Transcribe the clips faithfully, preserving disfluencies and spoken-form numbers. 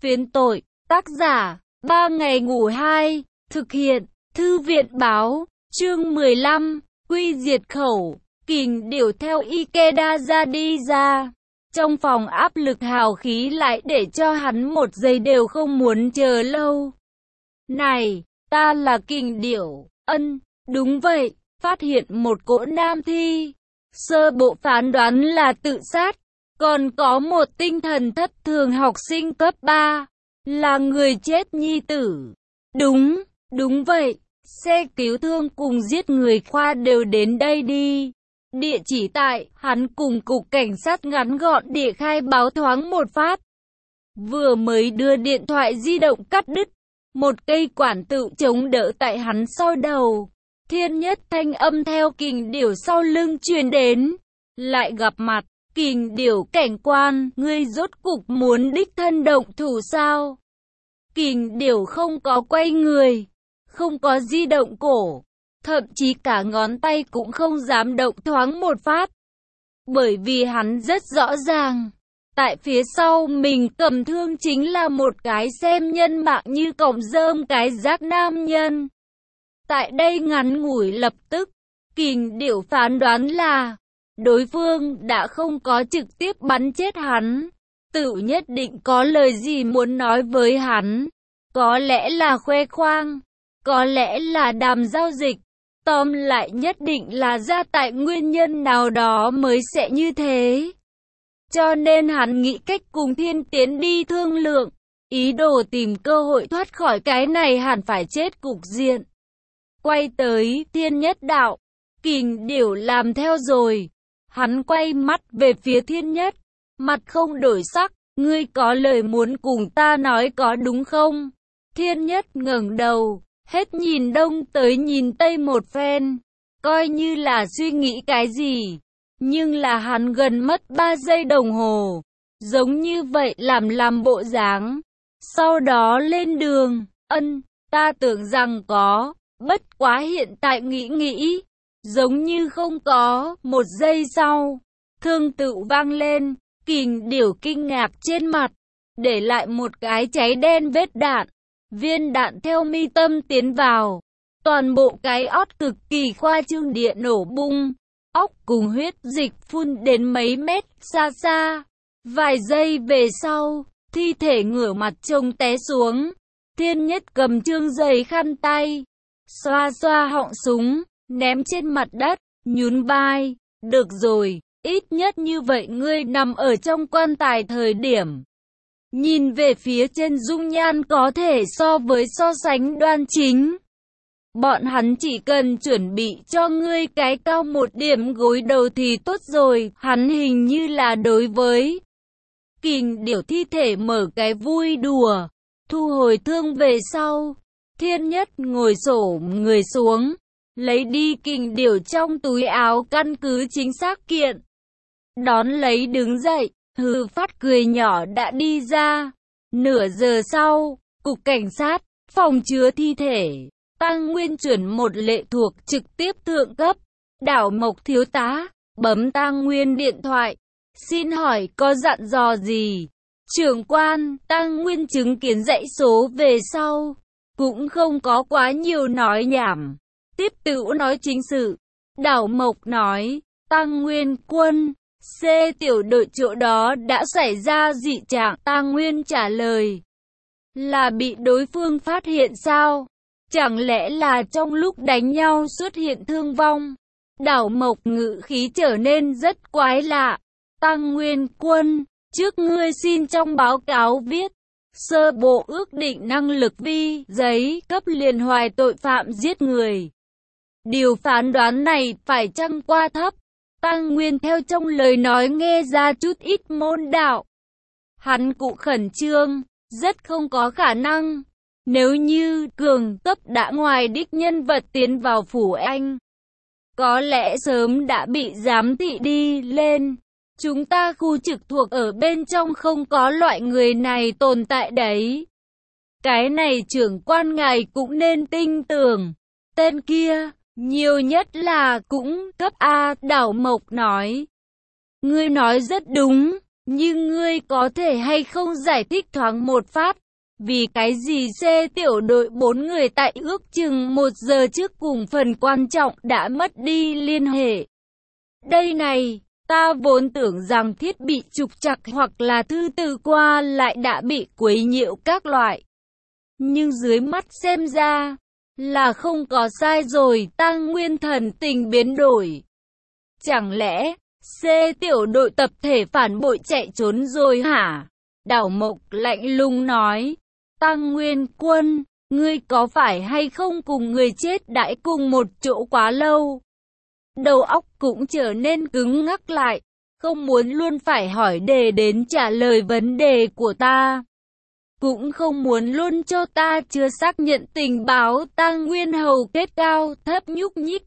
Phiến tội, tác giả, ba ngày ngủ hai, thực hiện, thư viện báo, chương mười lăm, quy diệt khẩu, Kình Điểu theo Ikeda ra đi ra. Trong phòng áp lực hào khí lại để cho hắn một giây đều không muốn chờ lâu. Này, ta là Kình Điểu, ân, đúng vậy, phát hiện một cỗ nam thi. Sơ bộ phán đoán là tự sát. Còn có một tinh thần thất thường học sinh cấp ba, là người chết nhi tử. Đúng, đúng vậy, xe cứu thương cùng giết người khoa đều đến đây đi. Địa chỉ tại, hắn cùng cục cảnh sát ngắn gọn địa khai báo thoáng một phát. Vừa mới đưa điện thoại di động cắt đứt, một cây quản tự chống đỡ tại hắn sau đầu. Thiên nhất thanh âm theo Kình Điểu sau lưng truyền đến. Lại gặp mặt. Kình Điểu cảnh quan, ngươi rốt cục muốn đích thân động thủ sao? Kình Điểu không có quay người, không có di động cổ, thậm chí cả ngón tay cũng không dám động thoáng một phát. Bởi vì hắn rất rõ ràng, tại phía sau mình cầm thương chính là một cái xem nhân mạng như cọng rơm cái rác nam nhân. Tại đây ngắn ngủi lập tức, Kình Điểu phán đoán là đối phương đã không có trực tiếp bắn chết hắn, tự nhất định có lời gì muốn nói với hắn. Có lẽ là khoe khoang, có lẽ là đàm giao dịch, tóm lại nhất định là ra tại nguyên nhân nào đó mới sẽ như thế. Cho nên hắn nghĩ cách cùng Thiên Tiến đi thương lượng, ý đồ tìm cơ hội thoát khỏi cái này hẳn phải chết cục diện. Quay tới Thiên Nhất đạo, Kình Điểu làm theo rồi. Hắn quay mắt về phía Thiên Nhất, mặt không đổi sắc, ngươi có lời muốn cùng ta nói có đúng không? Thiên Nhất ngẩng đầu, hết nhìn đông tới nhìn tây một phen, coi như là suy nghĩ cái gì. Nhưng là hắn gần mất ba giây đồng hồ, giống như vậy làm làm bộ dáng. Sau đó lên đường, ân, ta tưởng rằng có, bất quá hiện tại nghĩ nghĩ. Giống như không có, một giây sau, thương tự vang lên, Kình Điểu kinh ngạc trên mặt, để lại một cái cháy đen vết đạn, viên đạn theo mi tâm tiến vào, toàn bộ cái ót cực kỳ khoa trương địa nổ bung, óc cùng huyết dịch phun đến mấy mét xa xa. Vài giây về sau, thi thể ngửa mặt trông té xuống, Thiên Nhất cầm trương giày khăn tay, xoa xoa họng súng, ném trên mặt đất, nhún vai, được rồi, ít nhất như vậy ngươi nằm ở trong quan tài thời điểm. Nhìn về phía trên dung nhan có thể so với so sánh đoan chính. Bọn hắn chỉ cần chuẩn bị cho ngươi cái cao một điểm gối đầu thì tốt rồi, hắn hình như là đối với Kình Điểu thi thể mở cái vui đùa, thu hồi thương về sau. Thiên Nhất ngồi xổm người xuống, lấy đi Kình Điểu trong túi áo căn cứ chính xác kiện. Đón lấy đứng dậy, hừ phát cười nhỏ đã đi ra. Nửa giờ sau, cục cảnh sát, phòng chứa thi thể, Tăng Nguyên chuyển một lệ thuộc trực tiếp thượng cấp. Đảo Mộc thiếu tá, bấm Tăng Nguyên điện thoại. Xin hỏi có dặn dò gì? Trưởng quan, Tăng Nguyên chứng kiến dãy số về sau, cũng không có quá nhiều nói nhảm. Tiếp tựu nói chính sự. Đảo Mộc nói, Tăng Nguyên quân, C tiểu đội chỗ đó đã xảy ra dị trạng. Tăng Nguyên trả lời, là bị đối phương phát hiện sao? Chẳng lẽ là trong lúc đánh nhau xuất hiện thương vong? Đảo Mộc ngữ khí trở nên rất quái lạ. Tăng Nguyên quân, trước ngươi xin trong báo cáo viết sơ bộ ước định năng lực vi giấy cấp liền hoài tội phạm giết người. Điều phán đoán này phải chăng quá thấp? Tăng Nguyên theo trong lời nói nghe ra chút ít môn đạo. Hắn cũng khẩn trương, rất không có khả năng. Nếu như cường cấp đã ngoài đích nhân vật tiến vào phủ anh, có lẽ sớm đã bị giám thị đi lên. Chúng ta khu trực thuộc ở bên trong không có loại người này tồn tại đấy. Cái này trưởng quan ngài cũng nên tin tưởng. Tên kia, nhiều nhất là cũng cấp A. Đảo Mộc nói, ngươi nói rất đúng, Nhưng ngươi có thể hay không giải thích thoáng một phát, vì cái gì C tiểu đội bốn người tại ước chừng một giờ trước cùng phần quan trọng đã mất đi liên hệ. Đây này, ta vốn tưởng rằng thiết bị trục trặc hoặc là thư từ qua lại đã bị quấy nhiễu các loại. Nhưng dưới mắt xem ra, là không có sai rồi, Tăng Nguyên thần tình biến đổi. Chẳng lẽ, C tiểu đội tập thể phản bội chạy trốn rồi hả? Đảo Mộc lạnh lùng nói, Tăng Nguyên quân, ngươi có phải hay không cùng người chết đãi cùng một chỗ quá lâu? Đầu óc cũng trở nên cứng ngắc lại, không muốn luôn phải hỏi đề đến trả lời vấn đề của ta. Cũng không muốn luôn cho ta chưa xác nhận tình báo. Tăng Nguyên hầu kết cao thấp nhúc nhích.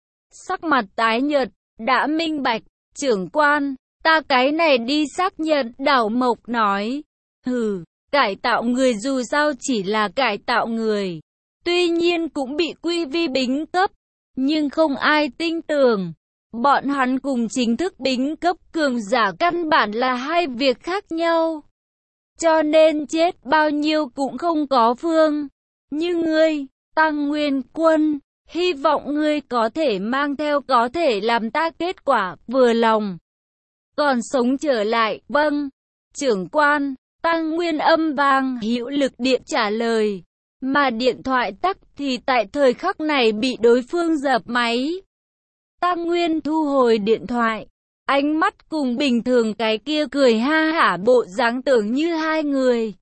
Sắc mặt tái nhợt, đã minh bạch, trưởng quan, ta cái này đi xác nhận. Đảo Mộc nói, hừ, cải tạo người dù sao chỉ là cải tạo người. Tuy nhiên cũng bị quy vi bính cấp, nhưng không ai tin tưởng. Bọn hắn cùng chính thức bính cấp cường giả căn bản là hai việc khác nhau. Cho nên chết bao nhiêu cũng không có phương. Như ngươi, Tăng Nguyên quân, hy vọng ngươi có thể mang theo có thể làm ta kết quả vừa lòng. Còn sống trở lại, vâng, trưởng quan. Tăng Nguyên âm vang hữu lực điện trả lời. Mà điện thoại tắt thì tại thời khắc này bị đối phương dập máy. Tăng Nguyên thu hồi điện thoại. Ánh mắt cùng bình thường cái kia cười ha hả bộ dáng tưởng như hai người.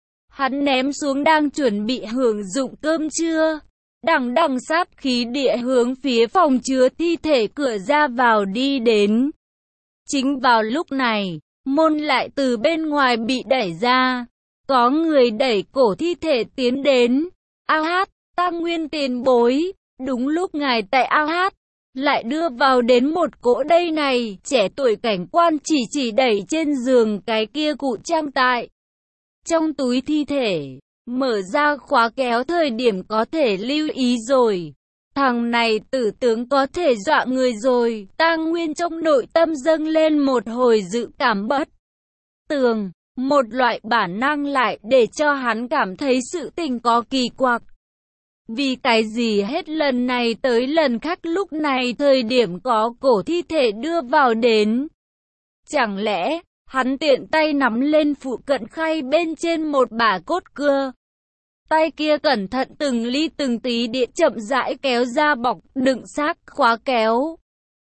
Hắn ném xuống đang chuẩn bị hưởng dụng cơm trưa. Đằng đằng sát khí địa hướng phía phòng chứa thi thể cửa ra vào đi đến. Chính vào lúc này, môn lại từ bên ngoài bị đẩy ra. Có người đẩy cổ thi thể tiến đến. Ao hát, Tăng Nguyên tiền bối, đúng lúc ngài tại ao hát. Lại đưa vào đến một cỗ đây này, trẻ tuổi cảnh quan chỉ chỉ đẩy trên giường cái kia cụ trang tại. Trong túi thi thể, mở ra khóa kéo thời điểm có thể lưu ý rồi. Thằng này tử tướng có thể dọa người rồi. Tăng Nguyên trong nội tâm dâng lên một hồi dự cảm bất tường. Một loại bản năng lại để cho hắn cảm thấy sự tình có kỳ quặc. Vì cái gì hết lần này tới lần khác lúc này thời điểm có cổ thi thể đưa vào đến. Chẳng lẽ, hắn tiện tay nắm lên phụ cận khay bên trên một bả cốt cưa. Tay kia cẩn thận từng ly từng tí địa chậm rãi kéo ra bọc đựng xác khóa kéo.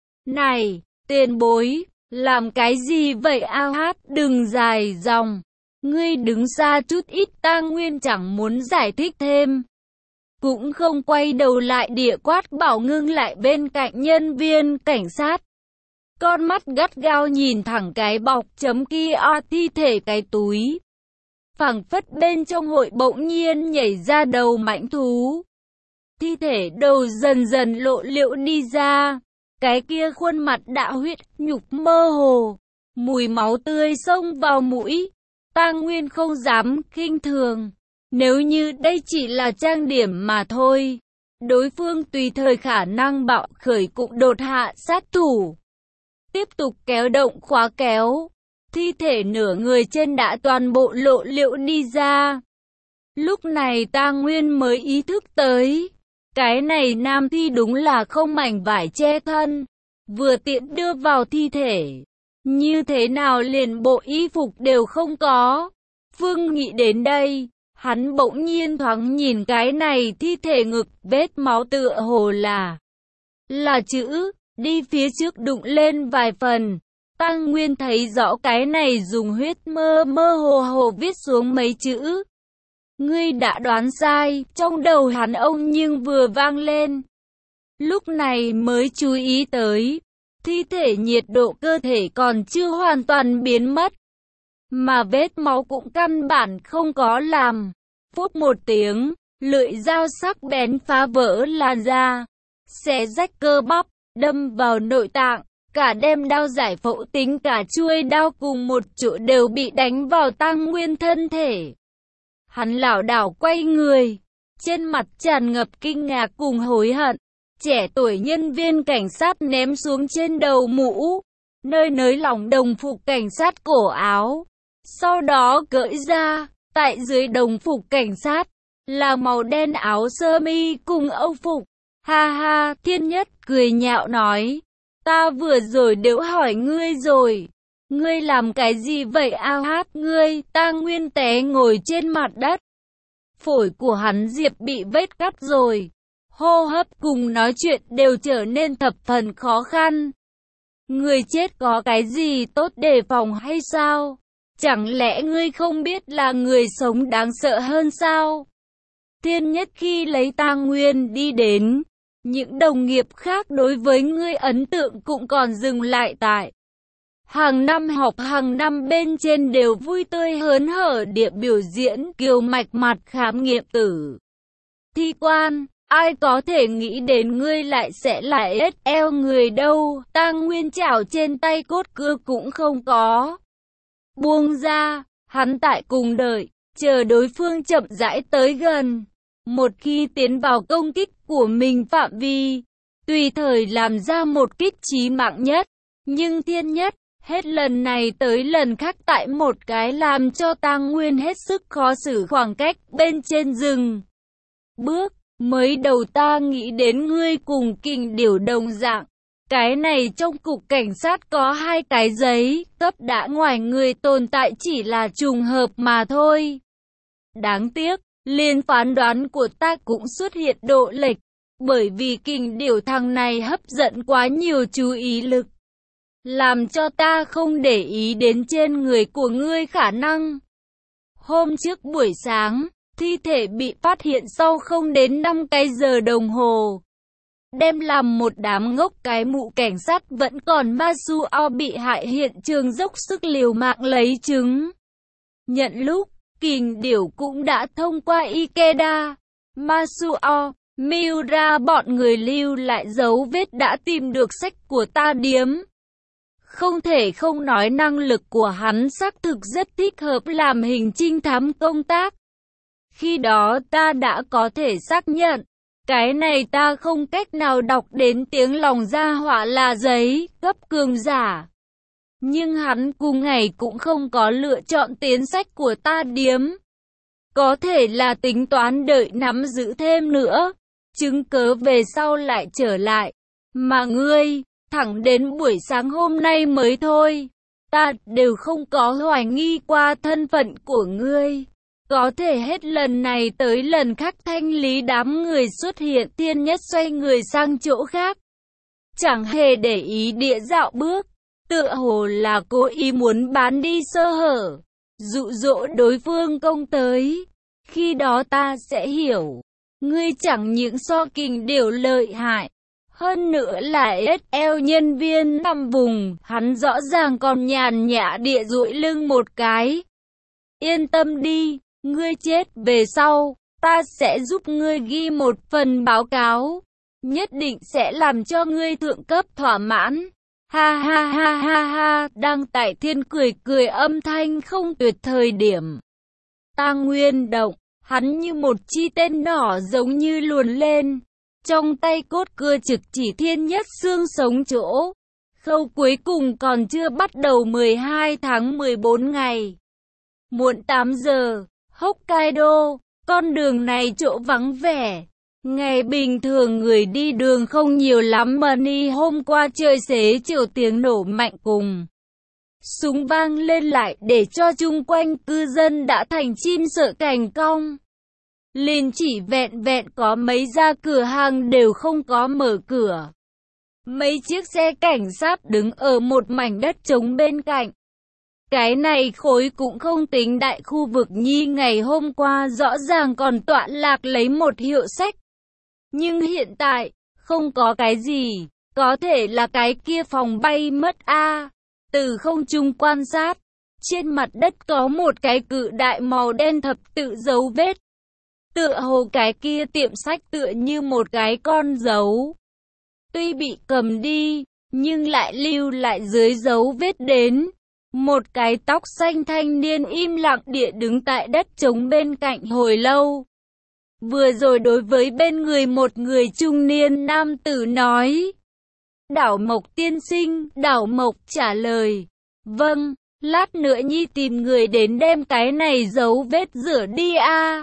Này, tiền bối, làm cái gì vậy? Ao hát đừng dài dòng. Ngươi đứng xa chút ít. Tăng Nguyên chẳng muốn giải thích thêm. Cũng không quay đầu lại địa quát bảo ngưng lại bên cạnh nhân viên cảnh sát. Con mắt gắt gao nhìn thẳng cái bọc chấm kia thi thể cái túi. Phảng phất bên trong hội bỗng nhiên nhảy ra đầu mãnh thú. Thi thể đầu dần dần lộ liễu đi ra. Cái kia khuôn mặt đã huyết nhục mơ hồ. Mùi máu tươi xông vào mũi. Tăng Nguyên không dám khinh thường. Nếu như đây chỉ là trang điểm mà thôi, đối phương tùy thời khả năng bạo khởi cũng đột hạ sát thủ. Tiếp tục kéo động khóa kéo, thi thể nửa người trên đã toàn bộ lộ liễu đi ra. Lúc này Tăng Nguyên mới ý thức tới, cái này nam thi đúng là không mảnh vải che thân, vừa tiện đưa vào thi thể. Như thế nào liền bộ y phục đều không có. Phương nghĩ đến đây. Hắn bỗng nhiên thoáng nhìn cái này thi thể ngực, vết máu tựa hồ là là chữ, đi phía trước đụng lên vài phần. Tăng Nguyên thấy rõ cái này dùng huyết mơ mơ hồ hồ viết xuống mấy chữ. Ngươi đã đoán sai, trong đầu hắn ông nhưng vừa vang lên. Lúc này mới chú ý tới, thi thể nhiệt độ cơ thể còn chưa hoàn toàn biến mất. Mà vết máu cũng căn bản không có làm. Phút một tiếng, lưỡi dao sắc bén phá vỡ làn da, xé rách cơ bắp, đâm vào nội tạng. Cả đem đao giải phẫu tính cả chuôi đao cùng một chỗ đều bị đánh vào Tăng Nguyên thân thể. Hắn lảo đảo quay người, trên mặt tràn ngập kinh ngạc cùng hối hận. Trẻ tuổi nhân viên cảnh sát ném xuống trên đầu mũ. nơi nới lỏng đồng phục cảnh sát cổ áo. Sau đó cởi ra, tại dưới đồng phục cảnh sát, là màu đen áo sơ mi cùng âu phục. Ha ha, Thiên Nhất cười nhạo nói, ta vừa rồi đều hỏi ngươi rồi. Ngươi làm cái gì vậy ao hát ngươi, ta nguyên té ngồi trên mặt đất. Phổi của hắn Diệp bị vết cắt rồi. Hô hấp cùng nói chuyện đều trở nên thập phần khó khăn. Người chết có cái gì tốt đề phòng hay sao? Chẳng lẽ ngươi không biết là người sống đáng sợ hơn sao? Thiên Nhất khi lấy tang nguyên đi đến, những đồng nghiệp khác đối với ngươi ấn tượng cũng còn dừng lại tại. Hàng năm học hàng năm bên trên đều vui tươi hớn hở địa biểu diễn kiều mạch mặt khám nghiệm tử thi quan. Ai có thể nghĩ đến ngươi lại sẽ lại ết eo người đâu, tang nguyên chảo trên tay cốt cưa cũng không có. Buông ra, hắn tại cùng đợi, chờ đối phương chậm rãi tới gần. Một khi tiến vào công kích của mình phạm vi, tùy thời làm ra một kích chí mạng nhất. Nhưng Thiên Nhất, hết lần này tới lần khác tại một cái làm cho tang nguyên hết sức khó xử khoảng cách bên trên rừng. Bước. Mới đầu ta nghĩ đến ngươi cùng Kình Điểu đồng dạng. Cái này trong cục cảnh sát có hai cái giấy cấp đã ngoài người tồn tại chỉ là trùng hợp mà thôi. Đáng tiếc, liên phán đoán của ta cũng xuất hiện độ lệch. Bởi vì Kình Điểu thằng này hấp dẫn quá nhiều chú ý lực. Làm cho ta không để ý đến trên người của ngươi khả năng. Hôm trước buổi sáng, thi thể bị phát hiện sau không đến năm cái giờ đồng hồ. Đem làm một đám ngốc cái mụ cảnh sát vẫn còn Masuo bị hại hiện trường dốc sức liều mạng lấy chứng. Nhận lúc, Kình Điểu cũng đã thông qua Ikeda, Masuo, Miura bọn người lưu lại dấu vết đã tìm được sách của ta điếm. Không thể không nói năng lực của hắn xác thực rất thích hợp làm hình trinh thám công tác. Khi đó ta đã có thể xác nhận, cái này ta không cách nào đọc đến tiếng lòng gia họa là giấy, cấp cường giả. Nhưng hắn cùng ngày cũng không có lựa chọn tiến sách của ta điếm. Có thể là tính toán đợi nắm giữ thêm nữa, chứng cớ về sau lại trở lại. Mà ngươi, thẳng đến buổi sáng hôm nay mới thôi, ta đều không có hoài nghi qua thân phận của ngươi. Có thể hết lần này tới lần khác thanh lý đám người xuất hiện. Thiên Nhất xoay người sang chỗ khác. Chẳng hề để ý địa dạo bước. Tựa hồ là cố ý muốn bán đi sơ hở. Dụ dỗ đối phương công tới. Khi đó ta sẽ hiểu. Ngươi chẳng những so Kình Điểu lợi hại. Hơn nữa là ét eo nhân viên nằm vùng. Hắn rõ ràng còn nhàn nhã địa duỗi lưng một cái. Yên tâm đi. Ngươi chết về sau, ta sẽ giúp ngươi ghi một phần báo cáo. Nhất định sẽ làm cho ngươi thượng cấp thỏa mãn. Ha ha ha ha ha, đang tại thiên cười cười âm thanh không tuyệt thời điểm. Tang Nguyên động, hắn như một chi tên nỏ giống như luồn lên. Trong tay cốt cưa trực chỉ Thiên Nhất xương sống chỗ. Khâu cuối cùng còn chưa bắt đầu mười hai tháng mười bốn ngày. Muộn tám giờ. Hokkaido, con đường này chỗ vắng vẻ. Ngày bình thường người đi đường không nhiều lắm mà ni hôm qua trời xế chiều tiếng nổ mạnh cùng súng vang lên lại để cho chung quanh cư dân đã thành chim sợ cành cong. Liền chỉ vẹn vẹn có mấy gia cửa hàng đều không có mở cửa. Mấy chiếc xe cảnh sát đứng ở một mảnh đất trống bên cạnh. Cái này khối cũng không tính đại khu vực nhi ngày hôm qua rõ ràng còn tọa lạc lấy một hiệu sách. Nhưng hiện tại, không có cái gì, có thể là cái kia phòng bay mất a. Từ không trung quan sát, trên mặt đất có một cái cự đại màu đen thập tự dấu vết. Tựa hồ cái kia tiệm sách tựa như một cái con dấu. Tuy bị cầm đi, nhưng lại lưu lại dưới dấu vết đến. Một cái tóc xanh thanh niên im lặng địa đứng tại đất trống bên cạnh hồi lâu. Vừa rồi đối với bên người một người trung niên nam tử nói. Đảo Mộc tiên sinh, Đảo Mộc trả lời. Vâng, lát nữa Nhi tìm người đến đem cái này dấu vết rửa đi a.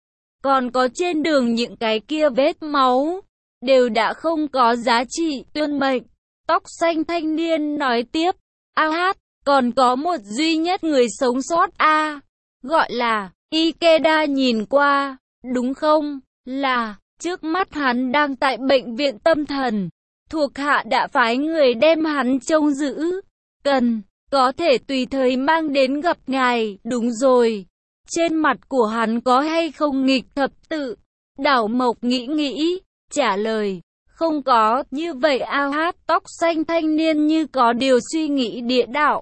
Còn có trên đường những cái kia vết máu, đều đã không có giá trị, tuân mệnh. Tóc xanh thanh niên nói tiếp. A hát, còn có một duy nhất người sống sót a, gọi là Ikeda nhìn qua, đúng không? Là, trước mắt hắn đang tại bệnh viện tâm thần. Thuộc hạ đã phái người đem hắn trông giữ. Cần, có thể tùy thời mang đến gặp ngài, đúng rồi. Trên mặt của hắn có hay không nghịch thập tự? Đảo Mộc nghĩ nghĩ, trả lời. Không có, như vậy A hát tóc xanh thanh niên như có điều suy nghĩ địa đạo.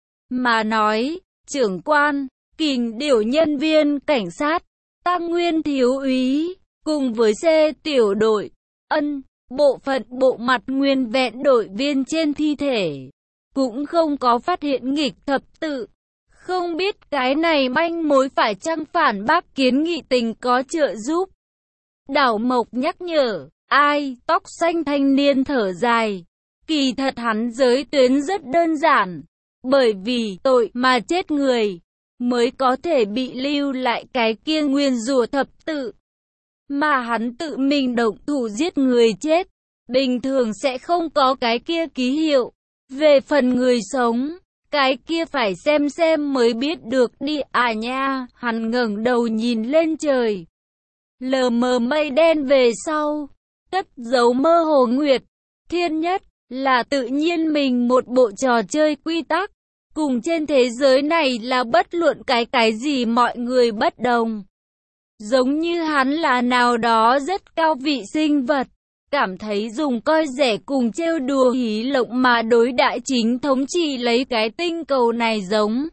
Mà nói, trưởng quan, Kình Điểu nhân viên cảnh sát, Tam Nguyên thiếu úy, cùng với xe tiểu đội, ân, bộ phận bộ mặt nguyên vẹn đội viên trên thi thể, cũng không có phát hiện nghịch thập tự. Không biết cái này manh mối phải chăng phản bác kiến nghị tình có trợ giúp. Đảo Mộc nhắc nhở. Ai, tóc xanh thanh niên thở dài. Kỳ thật hắn giới tuyến rất đơn giản. Bởi vì tội mà chết người, mới có thể bị lưu lại cái kia nguyên rủa thập tự. Mà hắn tự mình động thủ giết người chết, bình thường sẽ không có cái kia ký hiệu. Về phần người sống, cái kia phải xem xem mới biết được đi à nha. Hắn ngẩng đầu nhìn lên trời. Lờ mờ mây đen về sau, cất giấu mơ hồ nguyệt. Thiên nhất là tự nhiên mình một bộ trò chơi quy tắc, cùng trên thế giới này là bất luận cái cái gì mọi người bất đồng. Giống như hắn là nào đó rất cao vị sinh vật, cảm thấy dùng coi rẻ cùng trêu đùa hí lộng mà đối đại chính thống trị lấy cái tinh cầu này giống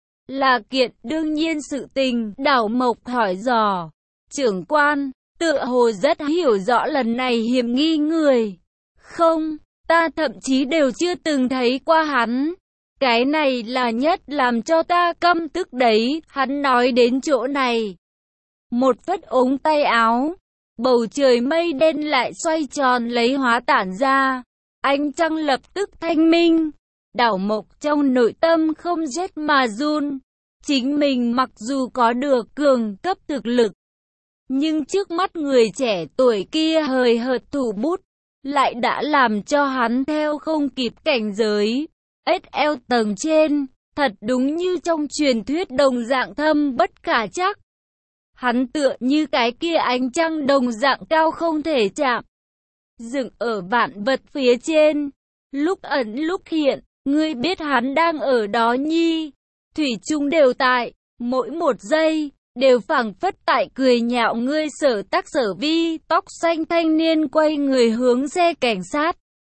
là kiện đương nhiên sự tình. Đảo Mộc hỏi dò. Trưởng quan, tựa hồ rất hiểu rõ lần này hiểm nghi người. Không, ta thậm chí đều chưa từng thấy qua hắn. Cái này là nhất làm cho ta căm tức đấy. Hắn nói đến chỗ này, một phất ống tay áo, bầu trời mây đen lại xoay tròn lấy hóa tản ra. Ánh trăng lập tức thanh minh. Đảo Mộc trong nội tâm không rét mà run. Chính mình mặc dù có được cường cấp thực lực, nhưng trước mắt người trẻ tuổi kia hời hợt thủ bút, lại đã làm cho hắn theo không kịp cảnh giới. ét lờ tầng trên, thật đúng như trong truyền thuyết đồng dạng thâm bất khả trắc. Hắn tựa như cái kia ánh trăng đồng dạng cao không thể chạm, dựng ở vạn vật phía trên, lúc ẩn lúc hiện. Ngươi biết hắn đang ở đó nhi, thủy chung đều tại, mỗi một giây đều phảng phất tại cười nhạo ngươi sở tác sở vi. Tóc xanh thanh niên quay người hướng xe cảnh sát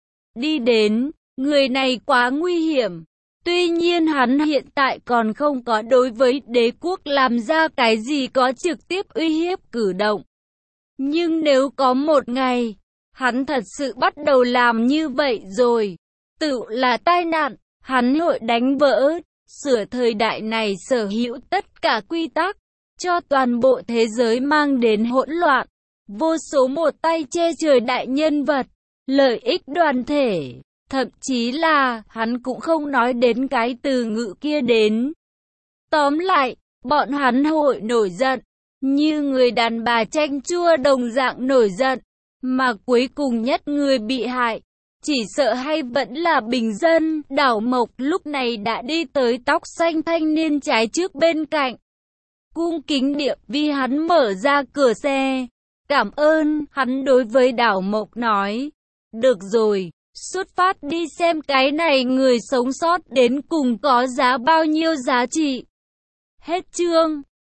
đi đến. Người này quá nguy hiểm. Tuy nhiên hắn hiện tại còn không có đối với đế quốc làm ra cái gì có trực tiếp uy hiếp cử động. Nhưng nếu có một ngày, hắn thật sự bắt đầu làm như vậy rồi, tự là tai nạn, hắn hội đánh vỡ, sửa thời đại này sở hữu tất cả quy tắc, cho toàn bộ thế giới mang đến hỗn loạn. Vô số một tay che trời đại nhân vật, lợi ích đoàn thể, thậm chí là hắn cũng không nói đến cái từ ngữ kia đến. Tóm lại, bọn hắn hội nổi giận, như người đàn bà chanh chua đồng dạng nổi giận, mà cuối cùng nhất người bị hại, chỉ sợ hay vẫn là bình dân. Đảo Mộc lúc này đã đi tới tóc xanh thanh niên trái trước bên cạnh, cung kính địa vì hắn mở ra cửa xe. Cảm ơn, hắn đối với Đảo Mộc nói. Được rồi, xuất phát đi xem cái này người sống sót đến cùng có giá bao nhiêu giá trị. Hết chương.